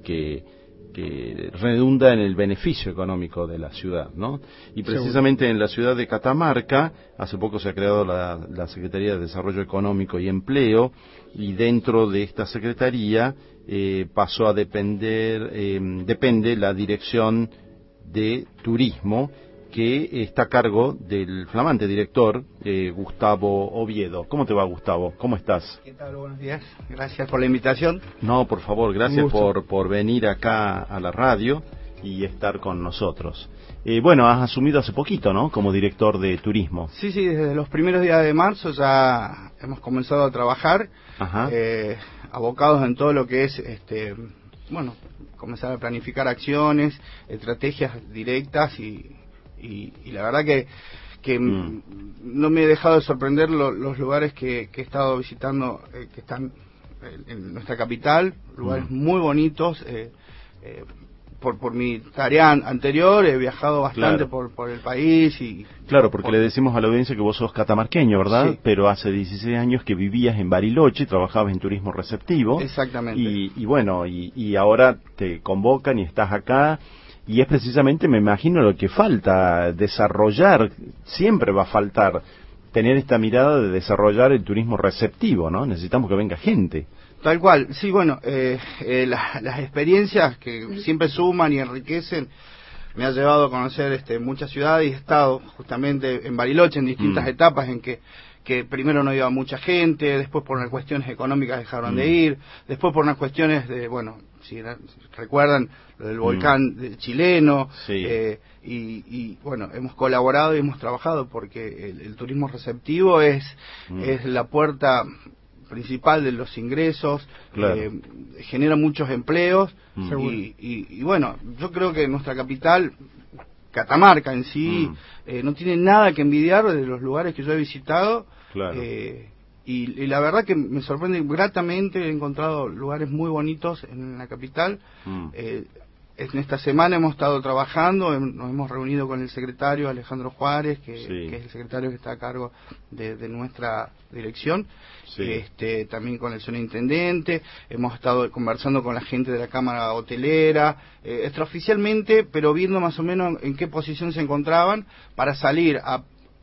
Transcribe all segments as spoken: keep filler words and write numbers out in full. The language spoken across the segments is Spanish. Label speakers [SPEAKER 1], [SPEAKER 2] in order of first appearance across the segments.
[SPEAKER 1] que, que redunda en el beneficio económico de la ciudad, ¿no? Y precisamente Seguro. En la ciudad de Catamarca, hace poco se ha creado la, la Secretaría de Desarrollo Económico y Empleo, y dentro de esta Secretaría eh, pasó a depender, eh, depende la Dirección de Turismo, que está a cargo del flamante director eh, Gustavo Oviedo. ¿Cómo te va, Gustavo? ¿Cómo estás?
[SPEAKER 2] ¿Qué tal? Buenos días. Gracias por la invitación.
[SPEAKER 1] No, por favor, gracias por, por venir acá a la radio y estar con nosotros. Eh, bueno, has asumido hace poquito, ¿no?, como director de turismo.
[SPEAKER 2] Sí, sí, desde los primeros días de marzo ya hemos comenzado a trabajar, eh, abocados en todo lo que es, este, bueno, comenzar a planificar acciones, estrategias directas y... Y, y la verdad que, que mm. no me he dejado de sorprender lo, los lugares que, que he estado visitando, eh, que están en, en nuestra capital, lugares mm. muy bonitos. Eh, eh, por, por mi tarea anterior he viajado bastante claro. por, por el país. y
[SPEAKER 1] Claro, porque
[SPEAKER 2] por...
[SPEAKER 1] le decimos a la audiencia que vos sos catamarqueño, ¿verdad?
[SPEAKER 2] Sí.
[SPEAKER 1] Pero hace dieciséis años que vivías en Bariloche y trabajabas en turismo receptivo.
[SPEAKER 2] Exactamente.
[SPEAKER 1] Y, y bueno, y, y ahora te convocan y estás acá. Y es precisamente, me imagino, lo que falta, desarrollar, siempre va a faltar, tener esta mirada de desarrollar el turismo receptivo, ¿no? Necesitamos que venga gente.
[SPEAKER 2] Tal cual, sí, bueno, eh, eh, la, las experiencias que siempre suman y enriquecen, me ha llevado a conocer este, muchas ciudades y he estado justamente en Bariloche en distintas mm. etapas en que que primero no iba mucha gente, después por unas cuestiones económicas dejaron mm. de ir, después por unas cuestiones de, bueno, si recuerdan lo del volcán mm. chileno,
[SPEAKER 1] sí.
[SPEAKER 2] eh, y, y bueno, hemos colaborado y hemos trabajado porque el, el turismo receptivo es, mm. es la puerta principal de los ingresos,
[SPEAKER 1] claro.
[SPEAKER 2] eh, genera muchos empleos,
[SPEAKER 1] mm.
[SPEAKER 2] y, y, y bueno, yo creo que nuestra capital, Catamarca en sí, mm. eh, no tiene nada que envidiar de los lugares que yo he visitado.
[SPEAKER 1] Claro.
[SPEAKER 2] Eh, y, y la verdad que me sorprende gratamente, he encontrado lugares muy bonitos en la capital. Mm. Eh, en esta semana hemos estado trabajando, nos hemos reunido con el secretario Alejandro Juárez, que, sí. que es el secretario que está a cargo de, de nuestra dirección, sí. este, también con el señor intendente, hemos estado conversando con la gente de la Cámara Hotelera, eh, extraoficialmente, pero viendo más o menos en qué posición se encontraban para salir a,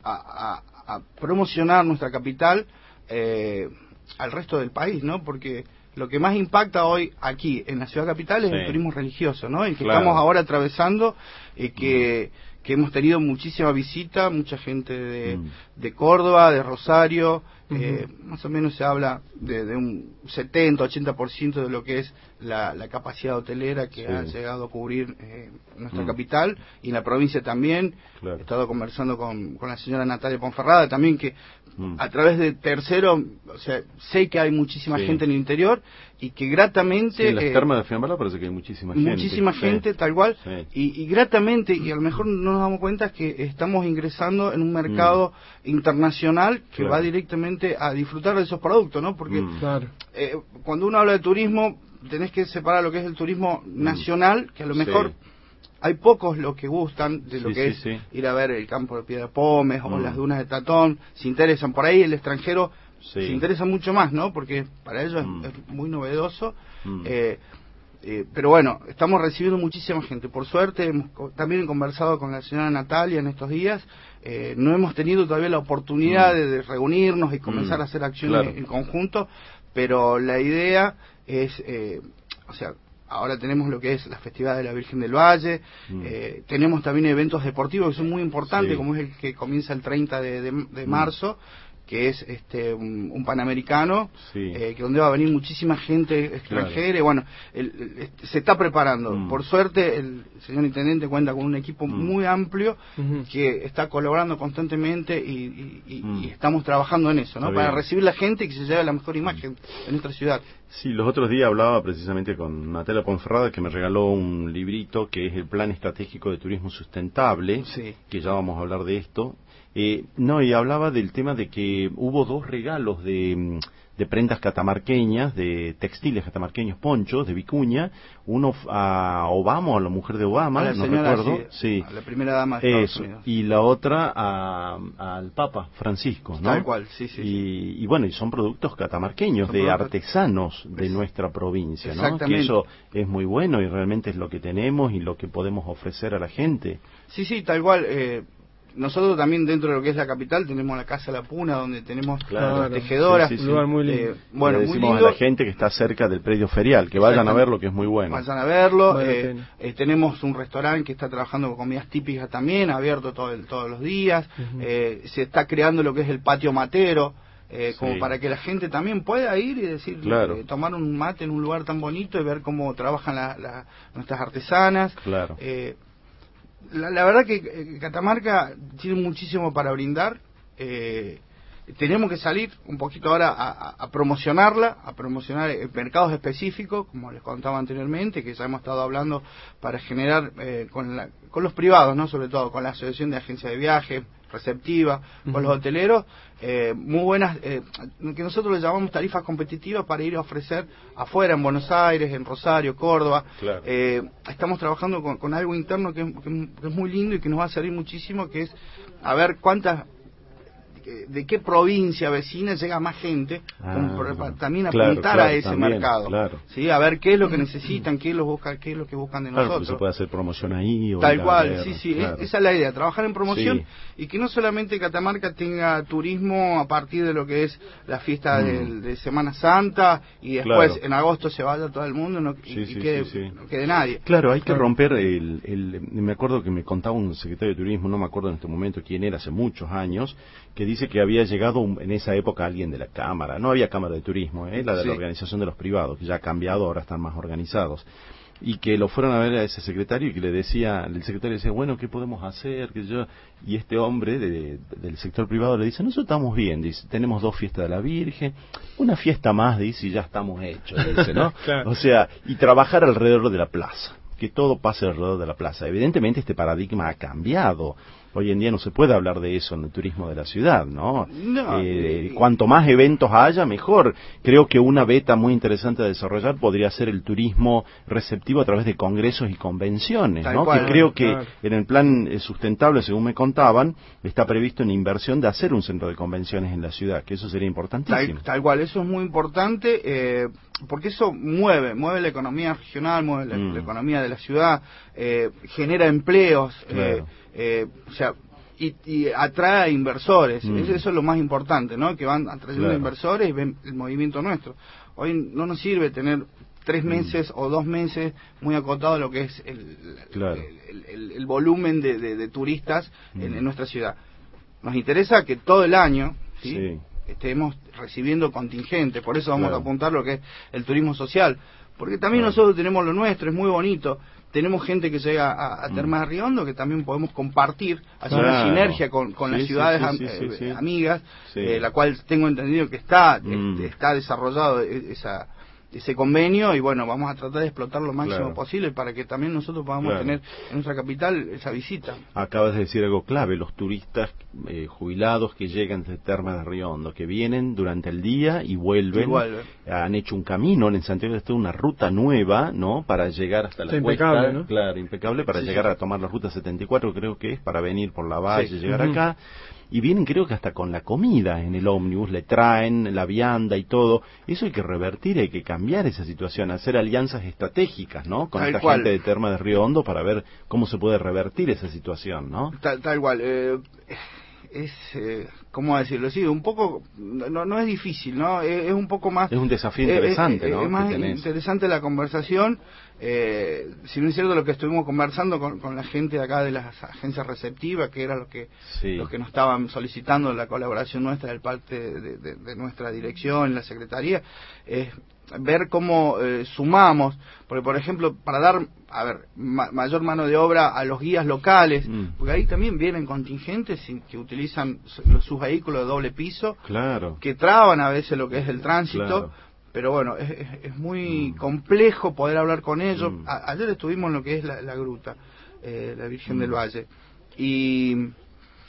[SPEAKER 2] a, a, a promocionar nuestra capital eh, al resto del país, ¿no? Porque lo que más impacta hoy aquí en la ciudad capital es sí. el turismo religioso, ¿no? El que claro. estamos ahora atravesando, eh, que, mm. que hemos tenido muchísima visita, mucha gente de, mm. de Córdoba, de Rosario, uh-huh. eh, más o menos se habla de, de un setenta, ochenta por ciento de lo que es la, la capacidad hotelera que sí. ha llegado a cubrir eh, nuestra mm. capital y en la provincia también. Claro. He estado conversando con, con la señora Natalia Ponferrada también, que mm. a través de Tercero, o sea, sé que hay muchísima sí. gente en el interior y que gratamente...
[SPEAKER 1] Sí, en las
[SPEAKER 2] eh,
[SPEAKER 1] termas de Fiambala parece que hay muchísima gente.
[SPEAKER 2] Muchísima
[SPEAKER 1] sí.
[SPEAKER 2] gente, tal cual,
[SPEAKER 1] sí.
[SPEAKER 2] y, y gratamente, y a lo mejor no nos damos cuenta, es que estamos ingresando en un mercado mm. internacional que claro. va directamente a disfrutar de esos productos, ¿no? Porque mm. claro. eh, cuando uno habla de turismo, tenés que separar lo que es el turismo nacional, que a lo mejor... Sí. Hay pocos los que gustan de lo sí, que sí, es sí. ir a ver el campo de Piedra Pómez mm. o las dunas de Tatón, se interesan. Por ahí el extranjero sí. se interesa mucho más, ¿no? Porque para ellos mm. es, es muy novedoso. Mm. Eh, eh, pero bueno, estamos recibiendo muchísima gente. Por suerte, hemos también conversado con la señora Natalia en estos días. Eh, no hemos tenido todavía la oportunidad mm. de, de reunirnos y comenzar mm. a hacer acciones claro. en conjunto, pero la idea es, eh, o sea... Ahora tenemos lo que es la Festividad de la Virgen del Valle, mm. eh, tenemos también eventos deportivos que son muy importantes, sí. como es el que comienza el treinta de, de, de marzo, mm. que es este un, un panamericano, sí. eh, que donde va a venir muchísima gente extranjera, claro. y bueno, el, el, se está preparando. Mm. Por suerte, el señor Intendente cuenta con un equipo mm. muy amplio, mm-hmm. que está colaborando constantemente y, y, y, mm. y estamos trabajando en eso, ¿no? Está para bien. Recibir la gente y que se lleve la mejor imagen mm. en nuestra ciudad.
[SPEAKER 1] Sí, los otros días hablaba precisamente con Natalia Ponferrada, que me regaló un librito que es el Plan Estratégico de Turismo Sustentable, sí. que ya vamos a hablar de esto. Eh, no, y hablaba del tema de que hubo dos regalos de, de prendas catamarqueñas, de textiles catamarqueños, ponchos, de Vicuña, uno a Obama, a la mujer de Obama,
[SPEAKER 2] la
[SPEAKER 1] no
[SPEAKER 2] señora,
[SPEAKER 1] recuerdo,
[SPEAKER 2] sí, sí. A la primera dama de Estados Unidos.
[SPEAKER 1] Y la otra a, al Papa Francisco, ¿no?
[SPEAKER 2] Tal cual, sí, sí.
[SPEAKER 1] Y,
[SPEAKER 2] sí.
[SPEAKER 1] y bueno, y son productos catamarqueños, son de productos... artesanos de pues, nuestra provincia, ¿no? Que eso es muy bueno y realmente es lo que tenemos y lo que podemos ofrecer a la gente.
[SPEAKER 2] Sí, sí, tal cual. Eh, nosotros también dentro de lo que es la capital tenemos la Casa La Puna, donde tenemos
[SPEAKER 1] claro,
[SPEAKER 2] las tejedoras.
[SPEAKER 1] Sí, sí, sí.
[SPEAKER 2] Un lugar muy lindo. Eh,
[SPEAKER 1] bueno, Le decimos muy lindo. A la gente que está cerca del predio ferial, que vayan a verlo, que es muy bueno.
[SPEAKER 2] Vayan a verlo. Eh, eh, tenemos un restaurante que está trabajando con comidas típicas también, abierto todo el, todos los días. Uh-huh. eh, se está creando lo que es el patio matero. Eh, como sí. para que la gente también pueda ir y decir,
[SPEAKER 1] claro.
[SPEAKER 2] eh, tomar un mate en un lugar tan bonito y ver cómo trabajan la, la, nuestras artesanas.
[SPEAKER 1] Claro.
[SPEAKER 2] Eh, la, la verdad que eh, Catamarca tiene muchísimo para brindar. Eh, tenemos que salir un poquito ahora a, a, a promocionarla, a promocionar mercados específicos, como les contaba anteriormente, que ya hemos estado hablando para generar eh, con, la, con los privados, no sobre todo con la Asociación de Agencias de Viaje, receptiva, uh-huh. con los hoteleros, eh, muy buenas, eh, que nosotros le llamamos tarifas competitivas para ir a ofrecer afuera, en Buenos Aires, en Rosario, Córdoba.
[SPEAKER 1] Claro.
[SPEAKER 2] Eh, estamos trabajando con, con algo interno que, que, que es muy lindo y que nos va a servir muchísimo, que es a ver cuántas, de qué provincia vecina llega más gente, ah, como para también
[SPEAKER 1] claro,
[SPEAKER 2] apuntar
[SPEAKER 1] claro,
[SPEAKER 2] a ese
[SPEAKER 1] también,
[SPEAKER 2] mercado,
[SPEAKER 1] claro.
[SPEAKER 2] ¿sí? A ver qué es lo que necesitan, qué es lo, busca, qué es lo que buscan de
[SPEAKER 1] claro,
[SPEAKER 2] nosotros.
[SPEAKER 1] Se puede hacer promoción ahí. O
[SPEAKER 2] Tal cual,
[SPEAKER 1] ver,
[SPEAKER 2] sí, sí,
[SPEAKER 1] claro.
[SPEAKER 2] esa es la idea, trabajar en promoción
[SPEAKER 1] sí.
[SPEAKER 2] y que no solamente Catamarca tenga turismo a partir de lo que es la fiesta mm. de, de Semana Santa y después
[SPEAKER 1] claro.
[SPEAKER 2] en agosto se vaya todo el mundo no, y,
[SPEAKER 1] sí,
[SPEAKER 2] y
[SPEAKER 1] sí,
[SPEAKER 2] quede,
[SPEAKER 1] sí, sí.
[SPEAKER 2] no quede nadie.
[SPEAKER 1] Claro, hay que claro. romper el, el... Me acuerdo que me contaba un secretario de Turismo, no me acuerdo en este momento quién era, hace muchos años, que dice que había llegado un, en esa época alguien de la Cámara, no había Cámara de Turismo, ¿eh? la de sí. la Organización de los Privados, que ya ha cambiado, ahora están más organizados, y que lo fueron a ver a ese secretario y que le decía, el secretario decía, bueno, ¿qué podemos hacer? Que yo Y este hombre de, de, del sector privado le dice, nosotros estamos bien, dice, tenemos dos fiestas de la Virgen, una fiesta más, dice, y ya estamos hechos, dice, ¿no? Claro. O sea, y trabajar alrededor de la plaza, que todo pase alrededor de la plaza. Evidentemente este paradigma ha cambiado. Hoy en día no se puede hablar de eso en el turismo de la ciudad, ¿no?
[SPEAKER 2] no
[SPEAKER 1] eh, eh, cuanto más eventos haya, mejor. Creo que una beta muy interesante a desarrollar podría ser el turismo receptivo a través de congresos y convenciones,
[SPEAKER 2] tal
[SPEAKER 1] ¿no?
[SPEAKER 2] Cual,
[SPEAKER 1] que creo
[SPEAKER 2] claro.
[SPEAKER 1] que en el plan eh, sustentable, según me contaban, está previsto una inversión de hacer un centro de convenciones en la ciudad, que eso sería importantísimo.
[SPEAKER 2] Tal, tal cual, eso es muy importante, eh, porque eso mueve, mueve la economía regional, mueve la, mm. la economía de la ciudad, eh, genera empleos,
[SPEAKER 1] claro.
[SPEAKER 2] eh, Eh, o sea, y, y atrae a inversores, mm. eso, eso es lo más importante, ¿no? Que van atrayendo
[SPEAKER 1] claro.
[SPEAKER 2] inversores y ven el movimiento nuestro. Hoy no nos sirve tener tres meses mm. o dos meses muy acotado lo que es el,
[SPEAKER 1] claro.
[SPEAKER 2] el, el, el volumen de, de, de turistas mm. en, en nuestra ciudad. Nos interesa que todo el año, ¿sí?
[SPEAKER 1] Sí.
[SPEAKER 2] estemos recibiendo contingentes, por eso vamos
[SPEAKER 1] claro.
[SPEAKER 2] a apuntar lo que es el turismo social, porque también
[SPEAKER 1] claro.
[SPEAKER 2] nosotros tenemos lo nuestro, es muy bonito. Tenemos gente que llega a, a Termas de Riondo que también podemos compartir, hacer
[SPEAKER 1] claro.
[SPEAKER 2] una sinergia con, con
[SPEAKER 1] sí,
[SPEAKER 2] las ciudades
[SPEAKER 1] sí, sí,
[SPEAKER 2] am,
[SPEAKER 1] sí,
[SPEAKER 2] eh,
[SPEAKER 1] sí.
[SPEAKER 2] amigas,
[SPEAKER 1] sí.
[SPEAKER 2] Eh, la cual tengo entendido que está
[SPEAKER 1] mm.
[SPEAKER 2] este, está desarrollado esa ese convenio y bueno, vamos a tratar de explotar lo máximo
[SPEAKER 1] claro.
[SPEAKER 2] posible para que también nosotros podamos
[SPEAKER 1] claro.
[SPEAKER 2] tener en nuestra capital esa visita.
[SPEAKER 1] Acabas de decir algo clave, los turistas eh, jubilados que llegan de Termas de Riondo, que vienen durante el día y vuelven,
[SPEAKER 2] y vuelven.
[SPEAKER 1] han hecho un camino, en Santiago está una ruta nueva, ¿no? Para llegar hasta la
[SPEAKER 3] está
[SPEAKER 1] cuesta,
[SPEAKER 3] impecable, ¿no?
[SPEAKER 1] claro, impecable, para
[SPEAKER 2] sí,
[SPEAKER 1] llegar
[SPEAKER 2] sí.
[SPEAKER 1] a tomar la ruta setenta y cuatro, creo que es, para venir por la valle,
[SPEAKER 2] sí.
[SPEAKER 1] llegar
[SPEAKER 3] uh-huh.
[SPEAKER 1] acá. Y vienen creo que hasta con la comida en el ómnibus, le traen la vianda y todo. Eso hay que revertir, hay que cambiar esa situación, hacer alianzas estratégicas, ¿no? Con
[SPEAKER 2] tal
[SPEAKER 1] esta
[SPEAKER 2] cual.
[SPEAKER 1] gente de Termas de Río Hondo para ver cómo se puede revertir esa situación, ¿no?
[SPEAKER 2] Tal, tal cual. Eh, es, eh, ¿cómo decirlo? Sí, un poco, no, no es difícil, ¿no? Es, es un poco más...
[SPEAKER 1] Es un desafío interesante,
[SPEAKER 2] eh,
[SPEAKER 1] ¿no?
[SPEAKER 2] Es más interesante la conversación. Eh, si no es cierto lo que estuvimos conversando con, con la gente de acá de las agencias receptivas, que eran los que
[SPEAKER 1] sí.
[SPEAKER 2] los que nos estaban solicitando la colaboración nuestra del parte de, de, de nuestra dirección, la secretaría, es ver cómo eh, sumamos, porque por ejemplo, para dar, a ver, ma mayor mano de obra a los guías locales, mm. porque ahí también vienen contingentes que utilizan los, sus vehículos de doble piso,
[SPEAKER 1] claro.
[SPEAKER 2] que traban a veces lo que es el tránsito,
[SPEAKER 1] claro.
[SPEAKER 2] pero bueno, es, es, es muy mm. complejo poder hablar con ellos.
[SPEAKER 1] Mm.
[SPEAKER 2] A, ayer estuvimos en lo que es la, la gruta, eh, la Virgen
[SPEAKER 1] mm.
[SPEAKER 2] del Valle, y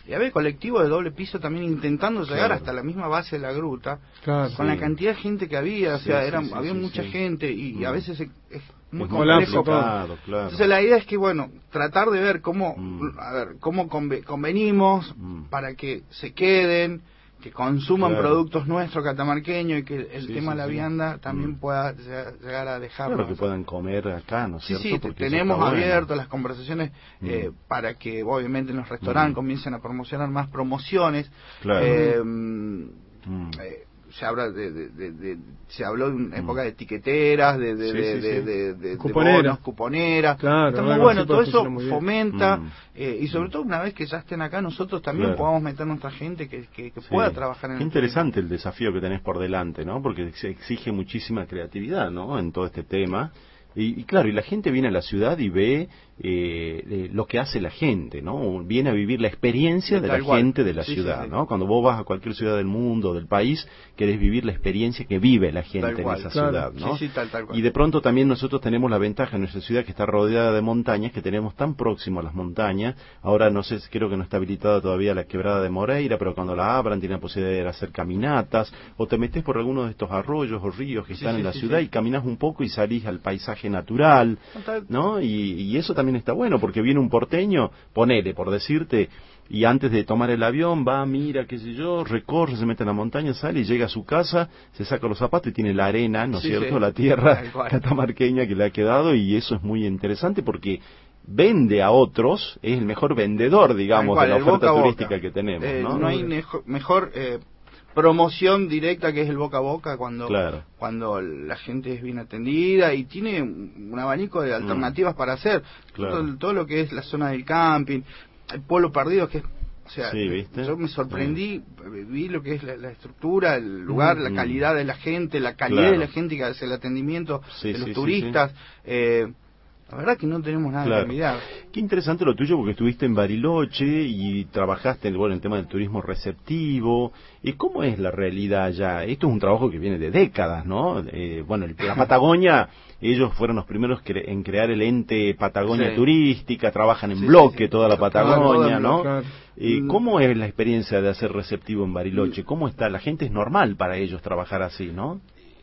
[SPEAKER 2] y había colectivos de doble piso también intentando llegar claro. hasta la misma base de la gruta, claro, con sí. la cantidad de gente que había, o sea, sí, era, sí, había sí, mucha sí. gente y, mm. y a veces es, es muy es complejo. Claro, claro. Entonces la idea es que, bueno, tratar de ver cómo, mm. a ver, cómo convenimos mm. para que se queden, que consuman claro. productos nuestros catamarqueños y que el sí, tema sí, de la vianda sí. también mm. pueda llegar a dejarlo.
[SPEAKER 1] Claro, que puedan comer acá, ¿no es
[SPEAKER 2] sí,
[SPEAKER 1] cierto?
[SPEAKER 2] Sí, tenemos abiertas bueno. las conversaciones mm. eh, para que obviamente en los restaurantes mm. comiencen a promocionar más promociones. Claro. Eh, mm. eh, se habla de, de, de, de se habló de una época de etiqueteras, de de, sí, de, sí, de, sí. de, de,
[SPEAKER 3] Cuponera.
[SPEAKER 2] de bonos, cuponeras.
[SPEAKER 3] Claro,
[SPEAKER 2] está muy bueno, todo eso fomenta mm. eh, y sobre todo una vez que ya estén acá nosotros también claro. podamos meter nuestra gente que, que, que sí. pueda trabajar en
[SPEAKER 1] Qué
[SPEAKER 2] el
[SPEAKER 1] interesante tema. El desafío que tenés por delante, ¿no? Porque se exige muchísima creatividad, ¿no? En todo este tema. Y, y claro, y la gente viene a la ciudad y ve eh, eh, lo que hace la gente, ¿no? Viene a vivir la experiencia sí, de la igual. gente de la sí, ciudad, sí, sí. ¿no? Cuando vos vas a cualquier ciudad del mundo, del país, querés vivir la experiencia que vive la gente en esa claro. ciudad, ¿no?
[SPEAKER 2] Sí, sí, tal, tal cual.
[SPEAKER 1] Y de pronto también nosotros tenemos la ventaja en nuestra ciudad que está rodeada de montañas, que tenemos tan próximo a las montañas. Ahora no sé, creo que no está habilitada todavía la quebrada de Moreira, pero cuando la abran tiene la posibilidad de hacer caminatas, o te metés por alguno de estos arroyos o ríos que sí, están sí, en la sí, ciudad sí. y caminás un poco y salís al paisaje natural, ¿no? Y, y eso también está bueno, porque viene un porteño, ponele, por decirte, y antes de tomar el avión va, mira, qué sé yo, recorre, se mete en la montaña, sale y llega a su casa, se saca los zapatos y tiene la arena, ¿no es sí, cierto?, sí. la tierra catamarqueña que le ha quedado, y eso es muy interesante porque vende a otros, es el mejor vendedor, digamos, cual, de la oferta boca turística boca. que tenemos,
[SPEAKER 2] eh,
[SPEAKER 1] ¿no?
[SPEAKER 2] No hay mejor... mejor eh, promoción directa que es el boca a boca cuando
[SPEAKER 1] claro.
[SPEAKER 2] cuando la gente es bien atendida y tiene un abanico de alternativas mm. para hacer claro. todo, todo lo que es la zona del camping, el pueblo perdido, que es, o sea,
[SPEAKER 1] sí, ¿viste?
[SPEAKER 2] yo me sorprendí, sí. vi lo que es la, la estructura, el lugar, mm. la calidad de la gente, la calidad claro. de la gente que hace el atendimiento sí, de los sí, turistas, sí, sí. Eh, la verdad que no tenemos nada claro. que mirar.
[SPEAKER 1] Qué interesante lo tuyo, porque estuviste en Bariloche y trabajaste bueno, en el tema del turismo receptivo. ¿Y cómo es la realidad allá? Esto es un trabajo que viene de décadas, ¿no? Eh, bueno, el, la Patagonia, ellos fueron los primeros cre en crear el ente Patagonia sí. Turística, trabajan en sí, bloque sí, sí. toda la Patagonia, claro, ¿no? Claro. Eh, ¿Cómo es la experiencia de hacer receptivo en Bariloche? ¿Cómo está? La gente es normal para ellos trabajar así, ¿no?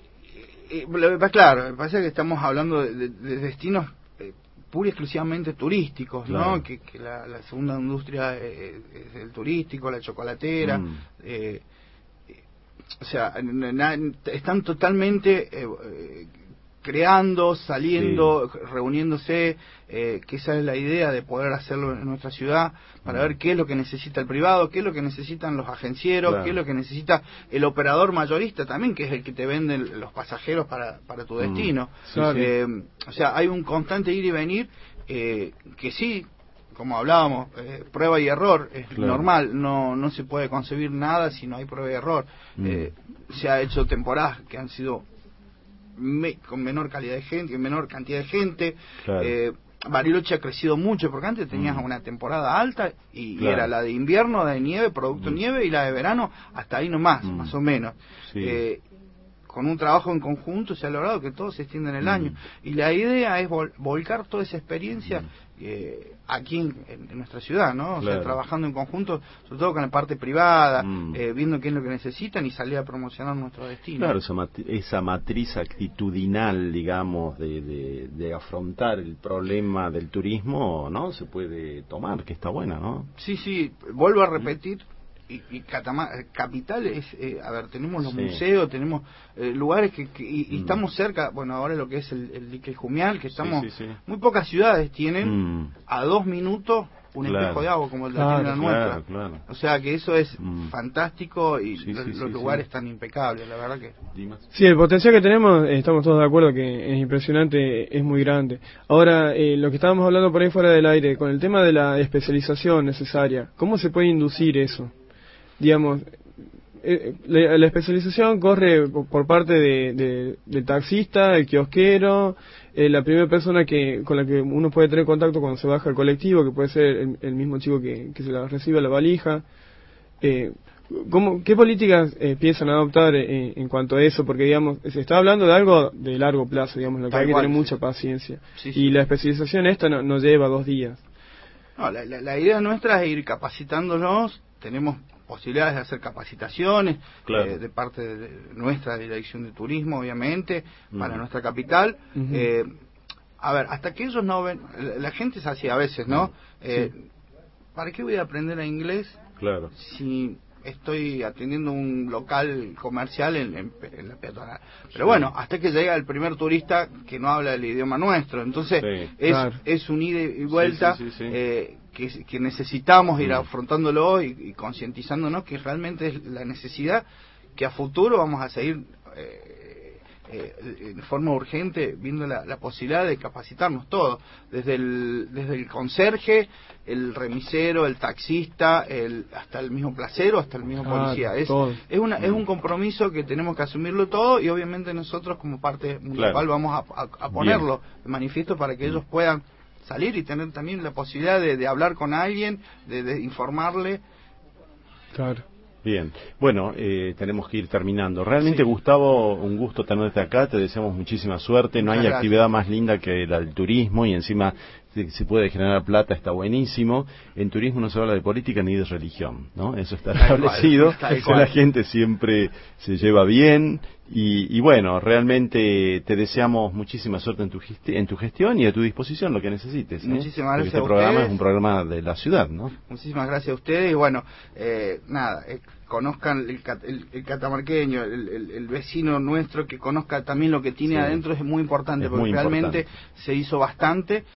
[SPEAKER 2] Eh, eh, claro, me parece que estamos hablando de, de, de destinos pura y exclusivamente turísticos, claro. ¿no? Que, que la, la segunda industria es, es el turístico, la chocolatera, mm. eh, o sea, na, están totalmente eh, eh, creando, saliendo, sí. reuniéndose, eh, que esa es la idea de poder hacerlo en nuestra ciudad, para mm. ver qué es lo que necesita el privado, qué es lo que necesitan los agencieros, claro. qué es lo que necesita el operador mayorista también, que es el que te vende los pasajeros para, para tu destino. Mm. Sí, eh, sí. O sea, hay un constante ir y venir, eh, que sí, como hablábamos, eh, prueba y error, es claro. normal, no no se puede concebir nada si no hay prueba y error. Mm. Eh, se ha hecho temporadas que han sido Me, con menor calidad de gente, menor cantidad de gente. Claro. Eh, Bariloche ha crecido mucho, porque antes tenías mm. una temporada alta y, claro. y era la de invierno, de nieve, producto mm. nieve, y la de verano hasta ahí nomás, mm. más o menos. Sí. Eh, con un trabajo en conjunto se ha logrado que todo se extienda en el mm. año. Y la idea es vol volcar toda esa experiencia mm. eh, aquí en, en nuestra ciudad, ¿no? O claro. sea, trabajando en conjunto, sobre todo con la parte privada, mm. eh, viendo qué es lo que necesitan y salir a promocionar nuestro destino.
[SPEAKER 1] Claro, esa, mat esa matriz actitudinal, digamos, de, de, de afrontar el problema del turismo, ¿no? Se puede tomar, que está buena, ¿no?
[SPEAKER 2] Sí, sí, vuelvo a repetir. Y, y Catamar capital es, eh, a ver, tenemos los sí. museos, tenemos eh, lugares que, que y, y mm. estamos cerca, bueno, ahora lo que es el, el dique Jumial, que estamos, sí, sí, sí. muy pocas ciudades tienen mm. a dos minutos un claro. espejo de agua como el de
[SPEAKER 1] claro,
[SPEAKER 2] la nuestra.
[SPEAKER 1] Claro, claro.
[SPEAKER 2] O sea que eso es mm. fantástico y
[SPEAKER 1] sí,
[SPEAKER 2] los,
[SPEAKER 1] sí,
[SPEAKER 2] los
[SPEAKER 1] sí,
[SPEAKER 2] lugares
[SPEAKER 1] sí.
[SPEAKER 2] tan impecables, la verdad que...
[SPEAKER 3] Sí, el potencial que tenemos, eh, estamos todos de acuerdo que es impresionante, es muy grande. Ahora, eh, lo que estábamos hablando por ahí fuera del aire, con el tema de la especialización necesaria, ¿cómo se puede inducir eso? Digamos, eh, la, la especialización corre por, por parte de, de, del taxista, el kiosquero, eh, la primera persona que con la que uno puede tener contacto cuando se baja el colectivo, que puede ser el, el mismo chico que, que se la recibe la valija. Eh, ¿cómo, ¿Qué políticas eh, piensan adoptar eh, en cuanto a eso? Porque, digamos, se está hablando de algo de largo plazo, digamos, lo que hay que tener mucha paciencia. Sí, sí. Y la especialización esta no, no lleva dos días.
[SPEAKER 2] No, la, la, la idea nuestra es ir capacitándonos, tenemos posibilidades de hacer capacitaciones, claro. eh, de parte de nuestra Dirección de Turismo, obviamente, mm. para nuestra capital. Uh-huh. eh, a ver, hasta que ellos no ven, la, la gente es así a veces, ¿no? Eh, sí. ¿Para qué voy a aprender inglés
[SPEAKER 1] claro.
[SPEAKER 2] si estoy atendiendo un local comercial en, en, en la peatonal? Pero sí. bueno, hasta que llega el primer turista que no habla el idioma nuestro, entonces sí, es, claro. es un ida y vuelta sí, sí, sí, sí. Eh, que, que necesitamos ir mm. afrontándolo y, y concientizándonos que realmente es la necesidad que a futuro vamos a seguir eh, eh, de forma urgente viendo la, la posibilidad de capacitarnos todos, desde el, desde el conserje, el remisero, el taxista, el, hasta el mismo placero, hasta el mismo ah, policía. Es, es, una, es un compromiso que tenemos que asumirlo todo y obviamente nosotros como parte municipal claro. vamos a, a, a ponerlo Bien. de manifiesto para que ellos puedan salir y tener también la posibilidad de, de hablar con alguien, de, de informarle.
[SPEAKER 3] Claro.
[SPEAKER 1] Bien, bueno, eh, tenemos que ir terminando. Realmente, sí. Gustavo, un gusto tenerte acá, te deseamos muchísima suerte. No Muchas hay gracias. actividad más linda que la del turismo y encima si se puede generar plata, está buenísimo. En turismo no se habla de política ni de religión, ¿no? Eso está establecido, la gente siempre se lleva bien y, y bueno, realmente te deseamos muchísima suerte en tu, en tu gestión y a tu disposición lo que necesites. ¿eh?
[SPEAKER 2] Muchísimas gracias.
[SPEAKER 1] Porque este
[SPEAKER 2] a
[SPEAKER 1] programa
[SPEAKER 2] ustedes.
[SPEAKER 1] es un programa de la ciudad, ¿no?
[SPEAKER 2] Muchísimas gracias a ustedes y bueno, eh, nada, eh, conozcan el, el, el catamarqueño, el, el, el vecino nuestro, que conozca también lo que tiene sí. adentro, es muy importante, es porque muy realmente importante. se hizo bastante.